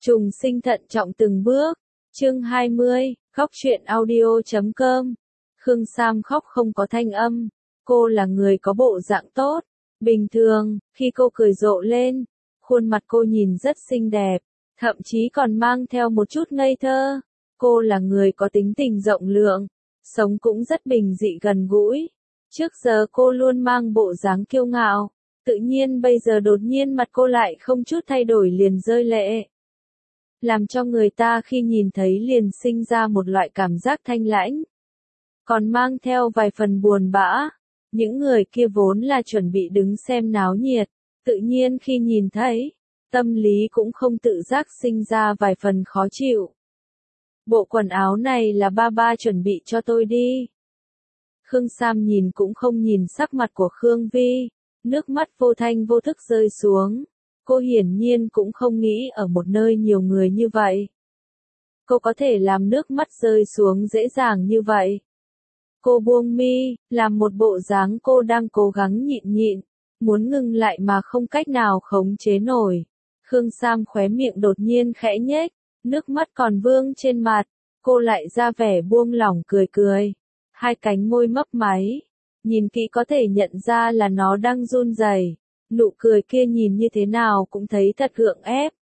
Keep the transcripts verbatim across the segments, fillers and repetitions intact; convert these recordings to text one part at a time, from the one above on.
Trùng sinh thận trọng từng bước. Chương hai mươi, khóc chuyện audio chấm com. Khương Sam khóc không có thanh âm. Cô là người có bộ dạng tốt. Bình thường, khi cô cười rộ lên, khuôn mặt cô nhìn rất xinh đẹp, thậm chí còn mang theo một chút ngây thơ. Cô là người có tính tình rộng lượng, sống cũng rất bình dị gần gũi. Trước giờ cô luôn mang bộ dáng kiêu ngạo, tự nhiên bây giờ đột nhiên mặt cô lại không chút thay đổi liền rơi lệ. Làm cho người ta khi nhìn thấy liền sinh ra một loại cảm giác thanh lãnh, còn mang theo vài phần buồn bã. Những người kia vốn là chuẩn bị đứng xem náo nhiệt, tự nhiên khi nhìn thấy, tâm lý cũng không tự giác sinh ra vài phần khó chịu. Bộ quần áo này là ba ba chuẩn bị cho tôi đi. Khương Sam nhìn cũng không nhìn sắc mặt của Khương Vi, nước mắt vô thanh vô thức rơi xuống. Cô hiển nhiên cũng không nghĩ ở một nơi nhiều người như vậy. Cô có thể làm nước mắt rơi xuống dễ dàng như vậy. Cô buông mi, làm một bộ dáng cô đang cố gắng nhịn nhịn, muốn ngừng lại mà không cách nào khống chế nổi. Khương Sam khóe miệng đột nhiên khẽ nhếch, nước mắt còn vương trên mặt, cô lại ra vẻ buông lỏng cười cười. Hai cánh môi mấp máy, nhìn kỹ có thể nhận ra là nó đang run rẩy. Nụ cười kia nhìn như thế nào cũng thấy thật gượng ép.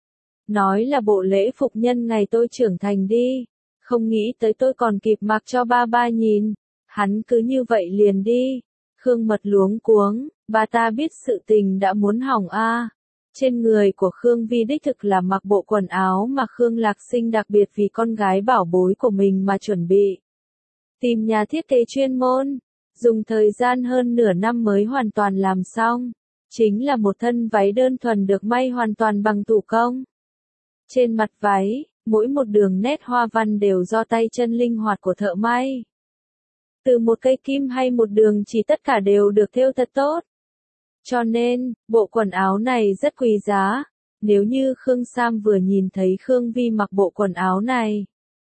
Nói là bộ lễ phục nhân ngày tôi trưởng thành đi, không nghĩ tới tôi còn kịp mặc cho ba ba nhìn, hắn cứ như vậy liền đi. Khương Mật luống cuống, bà ta biết sự tình đã muốn hỏng a. Trên người của Khương Vi đích thực là mặc bộ quần áo mà Khương Lạc Sinh đặc biệt vì con gái bảo bối của mình mà chuẩn bị. Tìm nhà thiết kế chuyên môn, dùng thời gian hơn nửa năm mới hoàn toàn làm xong. Chính là một thân váy đơn thuần được may hoàn toàn bằng thủ công. Trên mặt váy, mỗi một đường nét hoa văn đều do tay chân linh hoạt của thợ may. Từ một cây kim hay một đường chỉ tất cả đều được thêu thật tốt. Cho nên, bộ quần áo này rất quý giá. Nếu như Khương Sam vừa nhìn thấy Khương Vi mặc bộ quần áo này,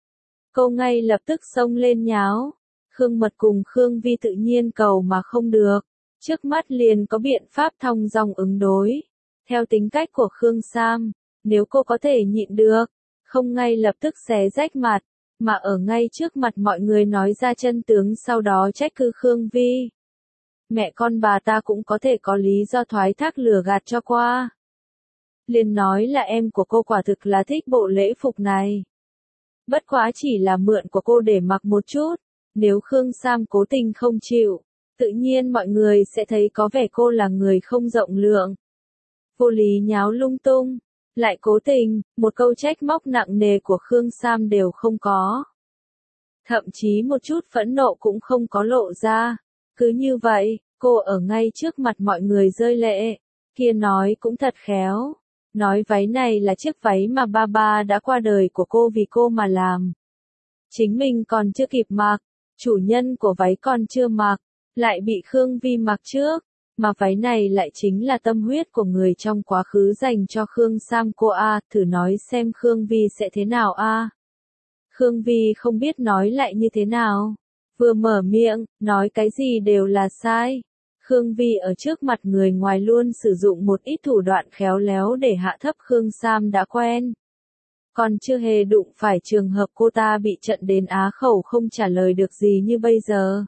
cô ngay lập tức xông lên nháo. Khương Mật cùng Khương Vi tự nhiên cầu mà không được. Trước mắt liền có biện pháp thong dong ứng đối. Theo tính cách của Khương Sam, nếu cô có thể nhịn được, không ngay lập tức xé rách mặt, mà ở ngay trước mặt mọi người nói ra chân tướng sau đó trách cứ Khương Vi. Mẹ con bà ta cũng có thể có lý do thoái thác lừa gạt cho qua. Liền nói là em của cô quả thực là thích bộ lễ phục này. Bất quá chỉ là mượn của cô để mặc một chút, nếu Khương Sam cố tình không chịu, tự nhiên mọi người sẽ thấy có vẻ cô là người không rộng lượng. Vô lý nháo lung tung, lại cố tình, một câu trách móc nặng nề của Khương Sam đều không có. Thậm chí một chút phẫn nộ cũng không có lộ ra. Cứ như vậy, cô ở ngay trước mặt mọi người rơi lệ. Kia nói cũng thật khéo. Nói váy này là chiếc váy mà ba ba đã qua đời của cô vì cô mà làm. Chính mình còn chưa kịp mặc, chủ nhân của váy còn chưa mặc, lại bị Khương Vi mặc trước, mà váy này lại chính là tâm huyết của người trong quá khứ dành cho Khương Sam cô a, thử nói xem Khương Vi sẽ thế nào a. Khương Vi không biết nói lại như thế nào, vừa mở miệng, nói cái gì đều là sai. Khương Vi ở trước mặt người ngoài luôn sử dụng một ít thủ đoạn khéo léo để hạ thấp Khương Sam đã quen. Còn chưa hề đụng phải trường hợp cô ta bị trận đến á khẩu không trả lời được gì như bây giờ.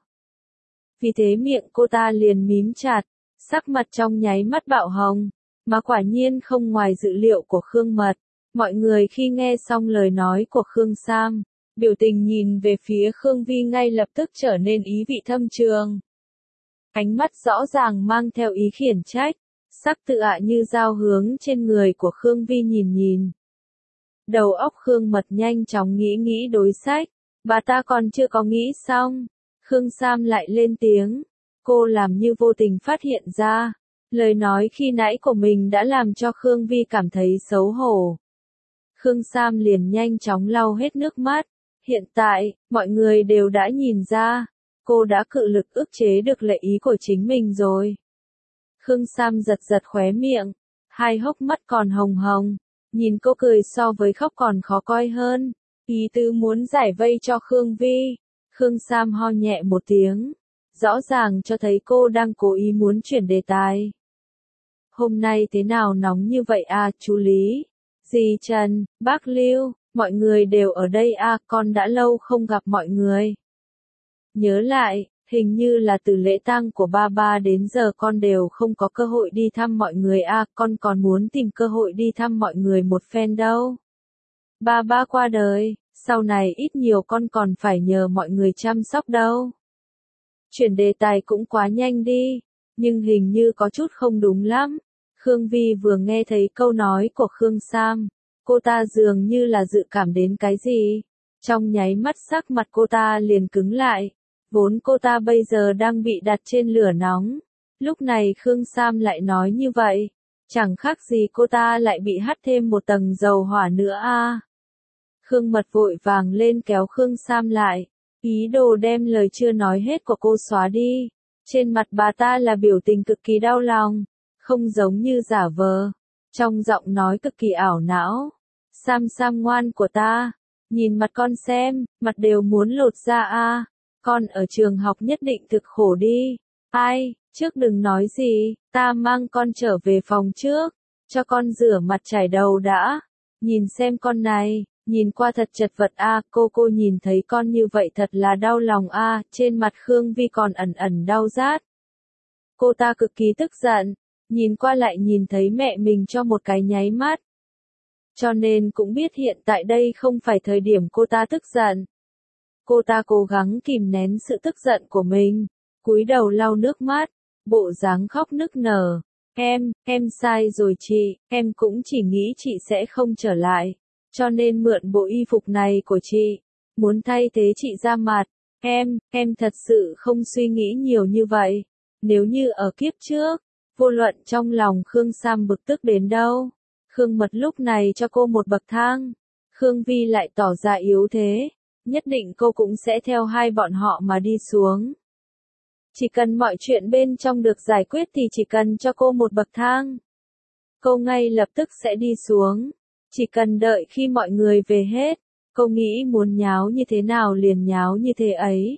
Vì thế miệng cô ta liền mím chặt, sắc mặt trong nháy mắt bạo hồng, mà quả nhiên không ngoài dự liệu của Khương Mật. Mọi người khi nghe xong lời nói của Khương Sam, biểu tình nhìn về phía Khương Vi ngay lập tức trở nên ý vị thâm trường. Ánh mắt rõ ràng mang theo ý khiển trách, sắc tự ạ như dao hướng trên người của Khương Vi nhìn nhìn. Đầu óc Khương Mật nhanh chóng nghĩ nghĩ đối sách, bà ta còn chưa có nghĩ xong. Khương Sam lại lên tiếng, cô làm như vô tình phát hiện ra, lời nói khi nãy của mình đã làm cho Khương Vi cảm thấy xấu hổ. Khương Sam liền nhanh chóng lau hết nước mắt, hiện tại, mọi người đều đã nhìn ra, cô đã cự lực ức chế được lệ ý của chính mình rồi. Khương Sam giật giật khóe miệng, hai hốc mắt còn hồng hồng, nhìn cô cười so với khóc còn khó coi hơn, ý tứ muốn giải vây cho Khương Vi. Khương Sam ho nhẹ một tiếng, rõ ràng cho thấy cô đang cố ý muốn chuyển đề tài. Hôm nay thế nào nóng như vậy à, chú Lý? Dì Trần, bác Lưu, mọi người đều ở đây à, con đã lâu không gặp mọi người. Nhớ lại, hình như là từ lễ tang của ba ba đến giờ con đều không có cơ hội đi thăm mọi người à, con còn muốn tìm cơ hội đi thăm mọi người một phen đâu. Ba ba qua đời, sau này ít nhiều con còn phải nhờ mọi người chăm sóc đâu. Chuyển đề tài cũng quá nhanh đi, nhưng hình như có chút không đúng lắm. Khương Vi vừa nghe thấy câu nói của Khương Sam, cô ta dường như là dự cảm đến cái gì. Trong nháy mắt sắc mặt cô ta liền cứng lại, vốn cô ta bây giờ đang bị đặt trên lửa nóng. Lúc này Khương Sam lại nói như vậy, chẳng khác gì cô ta lại bị hắt thêm một tầng dầu hỏa nữa a. À. Khương Mật vội vàng lên kéo Khương Sam lại, ý đồ đem lời chưa nói hết của cô xóa đi. Trên mặt bà ta là biểu tình cực kỳ đau lòng, không giống như giả vờ, trong giọng nói cực kỳ ảo não. Sam Sam ngoan của ta, nhìn mặt con xem, mặt đều muốn lột ra a. À. Con ở trường học nhất định thực khổ đi. Ai, trước đừng nói gì, ta mang con trở về phòng trước, cho con rửa mặt chải đầu đã. Nhìn xem con này, nhìn qua thật chật vật a, à, cô cô nhìn thấy con như vậy thật là đau lòng a, à, trên mặt Khương Vi còn ẩn ẩn đau rát. Cô ta cực kỳ tức giận, nhìn qua lại nhìn thấy mẹ mình cho một cái nháy mắt. Cho nên cũng biết hiện tại đây không phải thời điểm cô ta tức giận. Cô ta cố gắng kìm nén sự tức giận của mình, cúi đầu lau nước mắt, bộ dáng khóc nức nở. Em, em sai rồi chị, em cũng chỉ nghĩ chị sẽ không trở lại, cho nên mượn bộ y phục này của chị, muốn thay thế chị ra mặt. Em, em thật sự không suy nghĩ nhiều như vậy. Nếu như ở kiếp trước, vô luận trong lòng Khương Sam bực tức đến đâu, Khương Mật lúc này cho cô một bậc thang, Khương Vi lại tỏ ra yếu thế, nhất định cô cũng sẽ theo hai bọn họ mà đi xuống. Chỉ cần mọi chuyện bên trong được giải quyết thì chỉ cần cho cô một bậc thang, cô ngay lập tức sẽ đi xuống. Chỉ cần đợi khi mọi người về hết, cô nghĩ muốn nháo như thế nào liền nháo như thế ấy.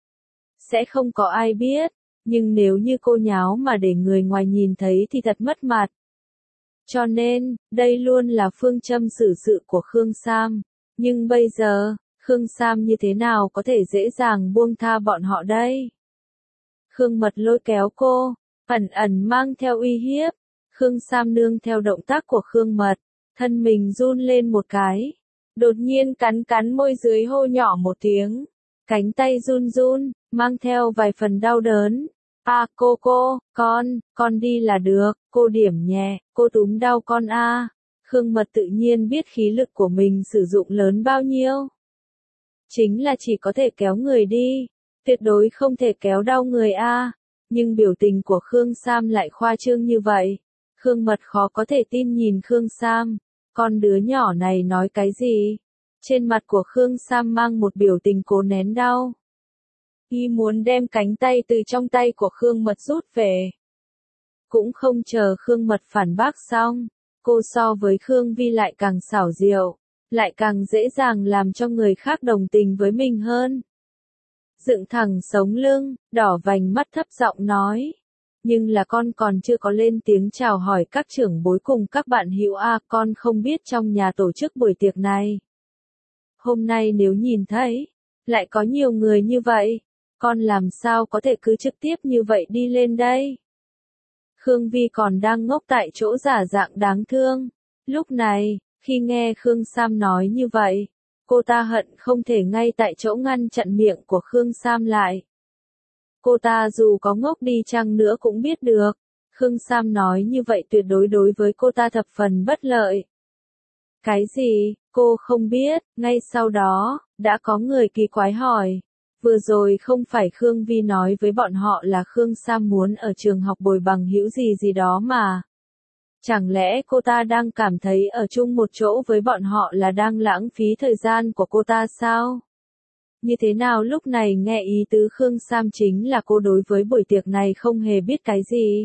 Sẽ không có ai biết, nhưng nếu như cô nháo mà để người ngoài nhìn thấy thì thật mất mặt. Cho nên, đây luôn là phương châm xử sự của Khương Sam. Nhưng bây giờ, Khương Sam như thế nào có thể dễ dàng buông tha bọn họ đây? Khương Mật lôi kéo cô, ẩn ẩn mang theo uy hiếp. Khương Sam nương theo động tác của Khương Mật, thân mình run lên một cái. Đột nhiên cắn cắn môi dưới hô nhỏ một tiếng. Cánh tay run run, mang theo vài phần đau đớn. À cô cô, con, con đi là được, cô điểm nhẹ, cô túm đau con a. À. Khương Mật tự nhiên biết khí lực của mình sử dụng lớn bao nhiêu. Chính là chỉ có thể kéo người đi, tuyệt đối không thể kéo đau người a. À. Nhưng biểu tình của Khương Sam lại khoa trương như vậy. Khương Mật khó có thể tin nhìn Khương Sam, con đứa nhỏ này nói cái gì? Trên mặt của Khương Sam mang một biểu tình cố nén đau. Y muốn đem cánh tay từ trong tay của Khương Mật rút về. Cũng không chờ Khương Mật phản bác xong, cô so với Khương Vi lại càng xảo diệu, lại càng dễ dàng làm cho người khác đồng tình với mình hơn. Dựng thẳng sống lưng, đỏ vành mắt thấp giọng nói. Nhưng là con còn chưa có lên tiếng chào hỏi các trưởng bối cùng các bạn hữu a, à, con không biết trong nhà tổ chức buổi tiệc này. Hôm nay nếu nhìn thấy, lại có nhiều người như vậy, con làm sao có thể cứ trực tiếp như vậy đi lên đây? Khương Vi còn đang ngốc tại chỗ giả dạng đáng thương. Lúc này, khi nghe Khương Sam nói như vậy, cô ta hận không thể ngay tại chỗ ngăn chặn miệng của Khương Sam lại. Cô ta dù có ngốc đi chăng nữa cũng biết được, Khương Sam nói như vậy tuyệt đối đối với cô ta thập phần bất lợi. Cái gì, cô không biết, ngay sau đó, đã có người kỳ quái hỏi. Vừa rồi không phải Khương Vi nói với bọn họ là Khương Sam muốn ở trường học bồi bằng hữu gì gì đó mà. Chẳng lẽ cô ta đang cảm thấy ở chung một chỗ với bọn họ là đang lãng phí thời gian của cô ta sao? Như thế nào lúc này nghe ý tứ Khương Sam chính là cô đối với buổi tiệc này không hề biết cái gì.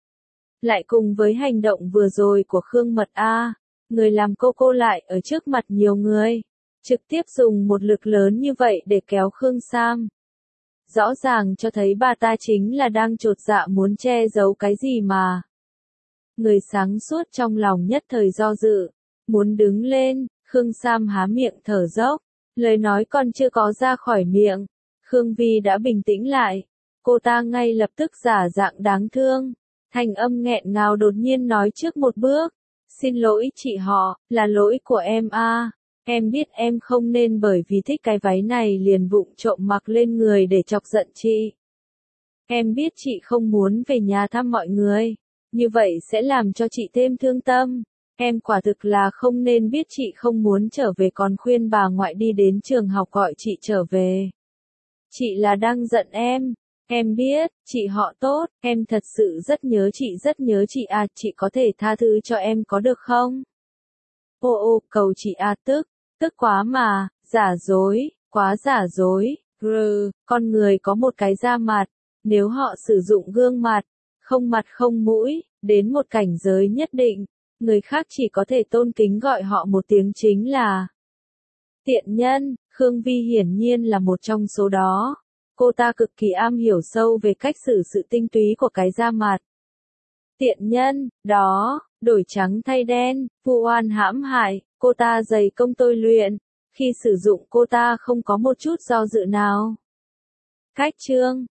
Lại cùng với hành động vừa rồi của Khương Mật A, người làm cô cô lại ở trước mặt nhiều người, trực tiếp dùng một lực lớn như vậy để kéo Khương Sam. Rõ ràng cho thấy bà ta chính là đang chột dạ muốn che giấu cái gì mà. Người sáng suốt trong lòng nhất thời do dự, muốn đứng lên, Khương Sam há miệng thở dốc, lời nói còn chưa có ra khỏi miệng, Khương Vi đã bình tĩnh lại, cô ta ngay lập tức giả dạng đáng thương, thanh âm nghẹn ngào đột nhiên nói trước một bước, xin lỗi chị họ, là lỗi của em a. Em biết em không nên bởi vì thích cái váy này liền vụng trộm mặc lên người để chọc giận chị. Em biết chị không muốn về nhà thăm mọi người, như vậy sẽ làm cho chị thêm thương tâm. Em quả thực là không nên biết chị không muốn trở về còn khuyên bà ngoại đi đến trường học gọi chị trở về. Chị là đang giận em. Em biết, chị họ tốt, em thật sự rất nhớ chị rất nhớ chị à, chị có thể tha thứ cho em có được không? Ô ô, cầu chị à tức, tức quá mà, giả dối, quá giả dối, grr, con người có một cái da mặt, nếu họ sử dụng gương mặt, không mặt không mũi, đến một cảnh giới nhất định, người khác chỉ có thể tôn kính gọi họ một tiếng chính là tiện nhân, Khương Vi hiển nhiên là một trong số đó. Cô ta cực kỳ am hiểu sâu về cách xử sự tinh túy của cái da mặt. Tiện nhân, đó, đổi trắng thay đen, vu oan hãm hại, cô ta dày công tôi luyện, khi sử dụng cô ta không có một chút do dự nào. Cách chương